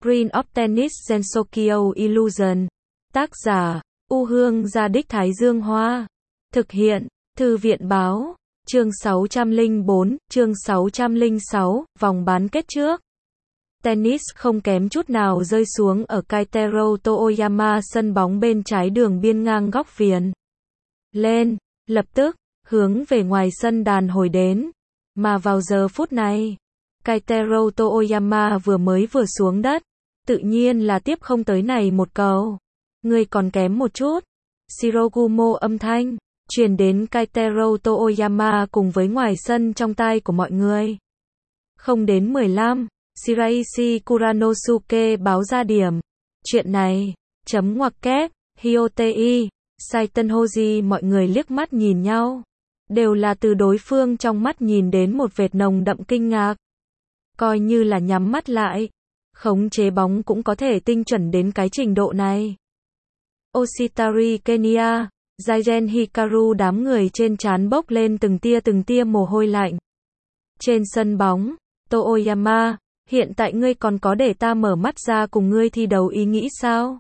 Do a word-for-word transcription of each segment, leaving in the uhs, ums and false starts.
Screen of Tennis Gensokyo Illusion. Tác giả, U Hương Gia Đích Thái Dương Hoa. Thực hiện, Thư viện Báo. Chương sáu trăm lẻ bốn, chương sáu trăm lẻ sáu, vòng bán kết trước. Tennis không kém chút nào rơi xuống ở Kaitaro Toyama, sân bóng bên trái đường biên ngang góc viền. Lên, lập tức, hướng về ngoài sân đàn hồi đến. Mà vào giờ phút này, Kaitaro Toyama vừa mới vừa xuống đất, tự nhiên là tiếp không tới này một cầu. Người còn kém một chút. Shirogumo âm thanh truyền đến Kaitaro Toyama cùng với ngoài sân trong tai của mọi người. Không đến mười lăm, Shiraishi Kuranosuke báo ra điểm. Chuyện này, chấm ngoặc kép, Hyotei, Saitenhoji, mọi người liếc mắt nhìn nhau. Đều là từ đối phương trong mắt nhìn đến một vệt nồng đậm kinh ngạc. Coi như là nhắm mắt lại, khống chế bóng cũng có thể tinh chuẩn đến cái trình độ này. Oshitari Kenya, Jairen Hikaru, đám người trên trán bốc lên từng tia từng tia mồ hôi lạnh. Trên sân bóng, Toyama, hiện tại ngươi còn có để ta mở mắt ra cùng ngươi thi đấu ý nghĩ sao?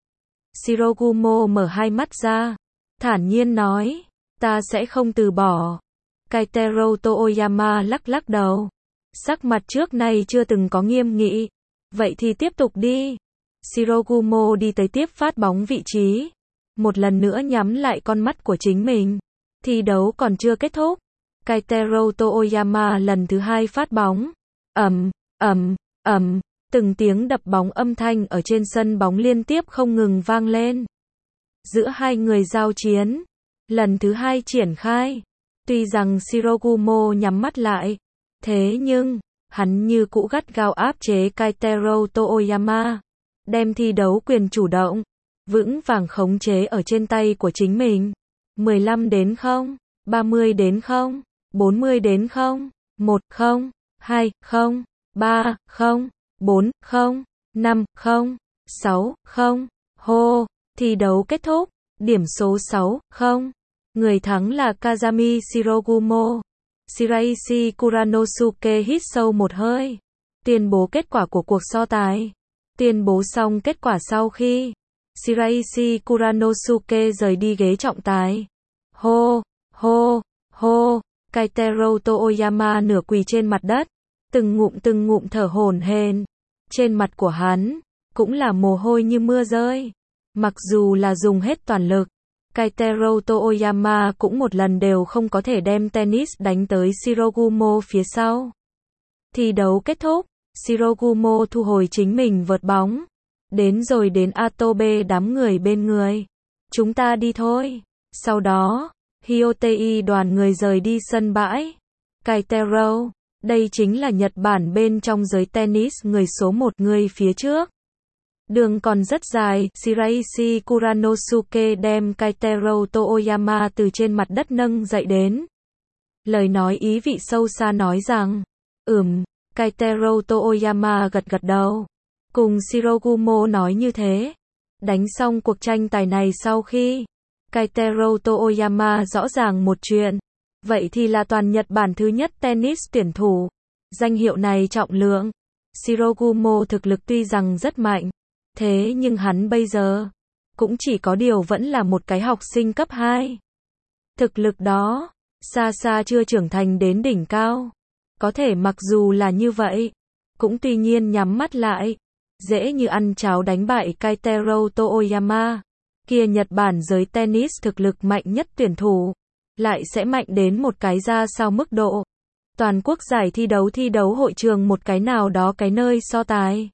Shirogumo mở hai mắt ra, thản nhiên nói, ta sẽ không từ bỏ. Kaitaro Toyama lắc lắc đầu, sắc mặt trước nay chưa từng có nghiêm nghị. Vậy thì tiếp tục đi. Shirogumo đi tới tiếp phát bóng vị trí, một lần nữa nhắm lại con mắt của chính mình. Thi đấu còn chưa kết thúc. Kaitaro Toyama lần thứ hai phát bóng. Ầm, ầm, ầm, từng tiếng đập bóng âm thanh ở trên sân bóng liên tiếp không ngừng vang lên. Giữa hai người giao chiến, lần thứ hai triển khai. Tuy rằng Shirogumo nhắm mắt lại, thế nhưng, hắn như cũ gắt gao áp chế Kaitaro Toyama, đem thi đấu quyền chủ động, vững vàng khống chế ở trên tay của chính mình. mười lăm đến không, ba mươi đến không, bốn mươi đến không, một không, hai không, ba không, bốn không, năm không, sáu không, hô, thi đấu kết thúc, điểm số sáu không. Người thắng là Kazami Shirogumo. Shiraishi Kuranosuke hít sâu một hơi, tuyên bố kết quả của cuộc so tài. Tuyên bố xong kết quả sau khi Shiraishi Kuranosuke rời đi ghế trọng tài. Hô, hô, hô, Kaitaro Toyama nửa quỳ trên mặt đất, từng ngụm từng ngụm thở hổn hển. Trên mặt của hắn cũng là mồ hôi như mưa rơi. Mặc dù là dùng hết toàn lực, Kaitaro Toyama cũng một lần đều không có thể đem tennis đánh tới Shirogumo phía sau. Thi đấu kết thúc, Shirogumo thu hồi chính mình vợt bóng. Đến rồi đến Atobe, đám người bên người. Chúng ta đi thôi. Sau đó, Hyotei đoàn người rời đi sân bãi. Kaitaro, đây chính là Nhật Bản bên trong giới tennis người số một, người phía trước. Đường còn rất dài. Shiraishi Kuranosuke đem Kaitaro Toyama từ trên mặt đất nâng dậy đến. Lời nói ý vị sâu xa nói rằng, ừm, Kaitaro Toyama gật gật đầu. Cùng Shirogumo nói như thế. Đánh xong cuộc tranh tài này sau khi Kaitaro Toyama rõ ràng một chuyện. Vậy thì là toàn Nhật Bản thứ nhất tennis tuyển thủ. Danh hiệu này trọng lượng. Shirogumo thực lực tuy rằng rất mạnh, thế nhưng hắn bây giờ cũng chỉ có điều vẫn là một cái học sinh cấp hai. Thực lực đó xa xa chưa trưởng thành đến đỉnh cao. Có thể mặc dù là như vậy, cũng tuy nhiên nhắm mắt lại, dễ như ăn cháo đánh bại Kaitaro Toyama. Kia Nhật Bản giới tennis thực lực mạnh nhất tuyển thủ, lại sẽ mạnh đến một cái ra sao mức độ. Toàn quốc giải thi đấu thi đấu hội trường một cái nào đó cái nơi so tài.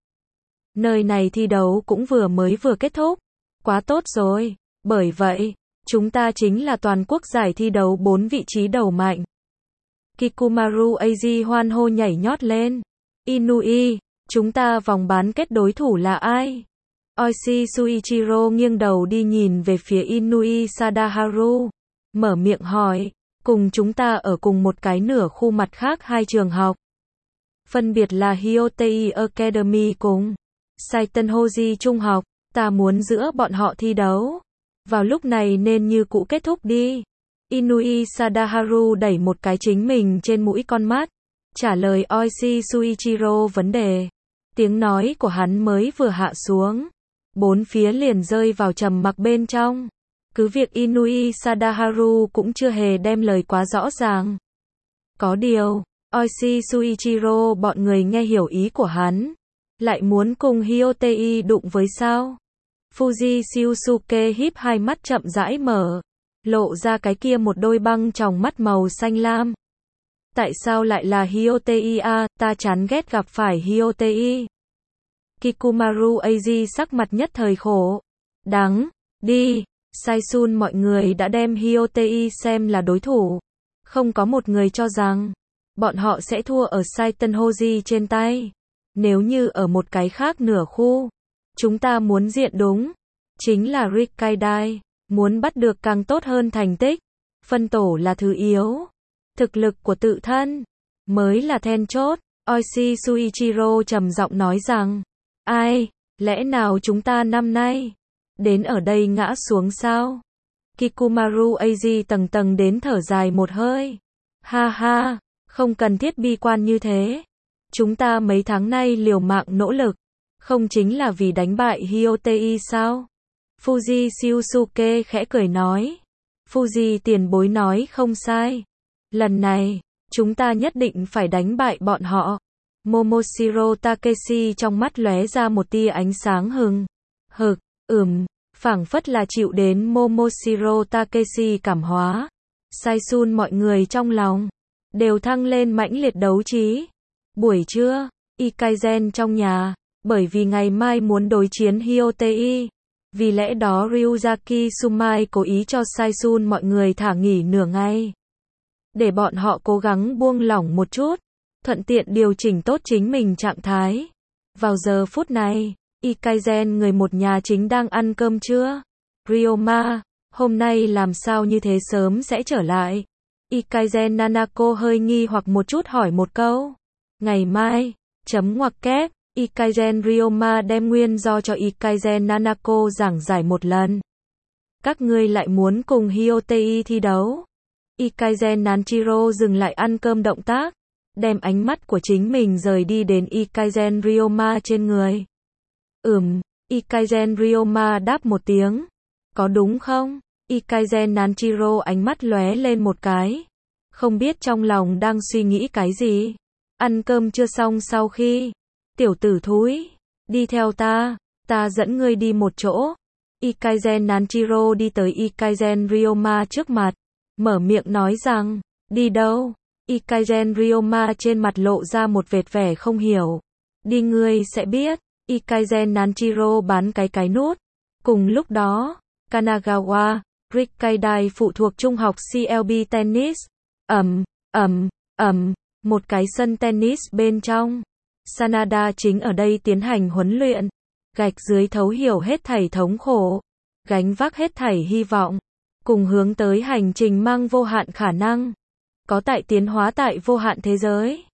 Nơi này thi đấu cũng vừa mới vừa kết thúc. Quá tốt rồi. Bởi vậy, chúng ta chính là toàn quốc giải thi đấu bốn vị trí đầu mạnh. Kikumaru Eiji hoan hô nhảy nhót lên. Inui, chúng ta vòng bán kết đối thủ là ai? Oishi Suichiro nghiêng đầu đi nhìn về phía Inui Sadaharu. Mở miệng hỏi, cùng chúng ta ở cùng một cái nửa khu mặt khác hai trường học. Phân biệt là Hyotei Academy cùng Saitenhoji Trung học. Ta muốn giữa bọn họ thi đấu. Vào lúc này nên như cũ kết thúc đi. Inui Sadaharu đẩy một cái chính mình trên mũi con mắt. Trả lời Oishi Suichiro vấn đề. Tiếng nói của hắn mới vừa hạ xuống, bốn phía liền rơi vào trầm mặc bên trong. Cứ việc Inui Sadaharu cũng chưa hề đem lời quá rõ ràng. Có điều, Oishi Suichiro bọn người nghe hiểu ý của hắn. Lại muốn cùng Hyotei đụng với sao? Fuji Shiosuke híp hai mắt chậm rãi mở, lộ ra cái kia một đôi băng tròng mắt màu xanh lam. Tại sao lại là Hyotei a, ta chán ghét gặp phải Hyotei. Kikumaru Eiji sắc mặt nhất thời khổ. Đáng, đi, Saisun mọi người đã đem Hyotei xem là đối thủ. Không có một người cho rằng, bọn họ sẽ thua ở Saiten Hoji trên tay. Nếu như ở một cái khác nửa khu, chúng ta muốn diện đúng, chính là Rikkaidai, muốn bắt được càng tốt hơn thành tích. Phân tổ là thứ yếu, thực lực của tự thân mới là then chốt. Oishi Suichiro trầm giọng nói rằng, ai, lẽ nào chúng ta năm nay đến ở đây ngã xuống sao? Kikumaru Eiji tầng tầng đến thở dài một hơi. Ha ha, không cần thiết bi quan như thế. Chúng ta mấy tháng nay liều mạng nỗ lực, không chính là vì đánh bại Hyotei sao? Fuji Shiosuke khẽ cười nói. Fuji tiền bối nói không sai. Lần này, chúng ta nhất định phải đánh bại bọn họ. Momoshiro Takeshi trong mắt lóe ra một tia ánh sáng hừng hực, ừm, phảng phất là chịu đến Momoshiro Takeshi cảm hóa. Saisun mọi người trong lòng đều thăng lên mãnh liệt đấu trí. Buổi trưa, Ikaizen trong nhà, bởi vì ngày mai muốn đối chiến Hyotei. Vì lẽ đó Ryuzaki Sumai cố ý cho Saisun mọi người thả nghỉ nửa ngày. Để bọn họ cố gắng buông lỏng một chút, thuận tiện điều chỉnh tốt chính mình trạng thái. Vào giờ phút này, Ikaizen người một nhà chính đang ăn cơm trưa. Ryoma, hôm nay làm sao như thế sớm sẽ trở lại? Ikaizen Nanako hơi nghi hoặc một chút hỏi một câu. Ngày mai, chấm ngoặc kép, Ikaizen Ryoma đem nguyên do cho Ikaizen Nanako giảng giải một lần. Các ngươi lại muốn cùng Hyotei thi đấu? Ikaizen Nanjiro dừng lại ăn cơm động tác, đem ánh mắt của chính mình rời đi đến Ikaizen Ryoma trên người. Ừm, Ikaizen Ryoma đáp một tiếng. Có đúng không? Ikaizen Nanjiro ánh mắt lóe lên một cái. Không biết trong lòng đang suy nghĩ cái gì. Ăn cơm chưa xong sau khi, tiểu tử thúi, đi theo ta, ta dẫn ngươi đi một chỗ. Ikaizen Nanjiro đi tới Ikaizen Ryoma trước mặt, mở miệng nói rằng, đi đâu? Ikaizen Ryoma trên mặt lộ ra một vệt vẻ không hiểu. Đi ngươi sẽ biết. Ikaizen Nanjiro bán cái cái nút. Cùng lúc đó, Kanagawa, Rikkaidai phụ thuộc trung học xê lờ bê Tennis. Ầm, ầm, ầm, một cái sân tennis bên trong. Sanada chính ở đây tiến hành huấn luyện. Gạch dưới thấu hiểu hết thảy thống khổ, gánh vác hết thảy hy vọng, cùng hướng tới hành trình mang vô hạn khả năng. Có tại tiến hóa tại vô hạn thế giới.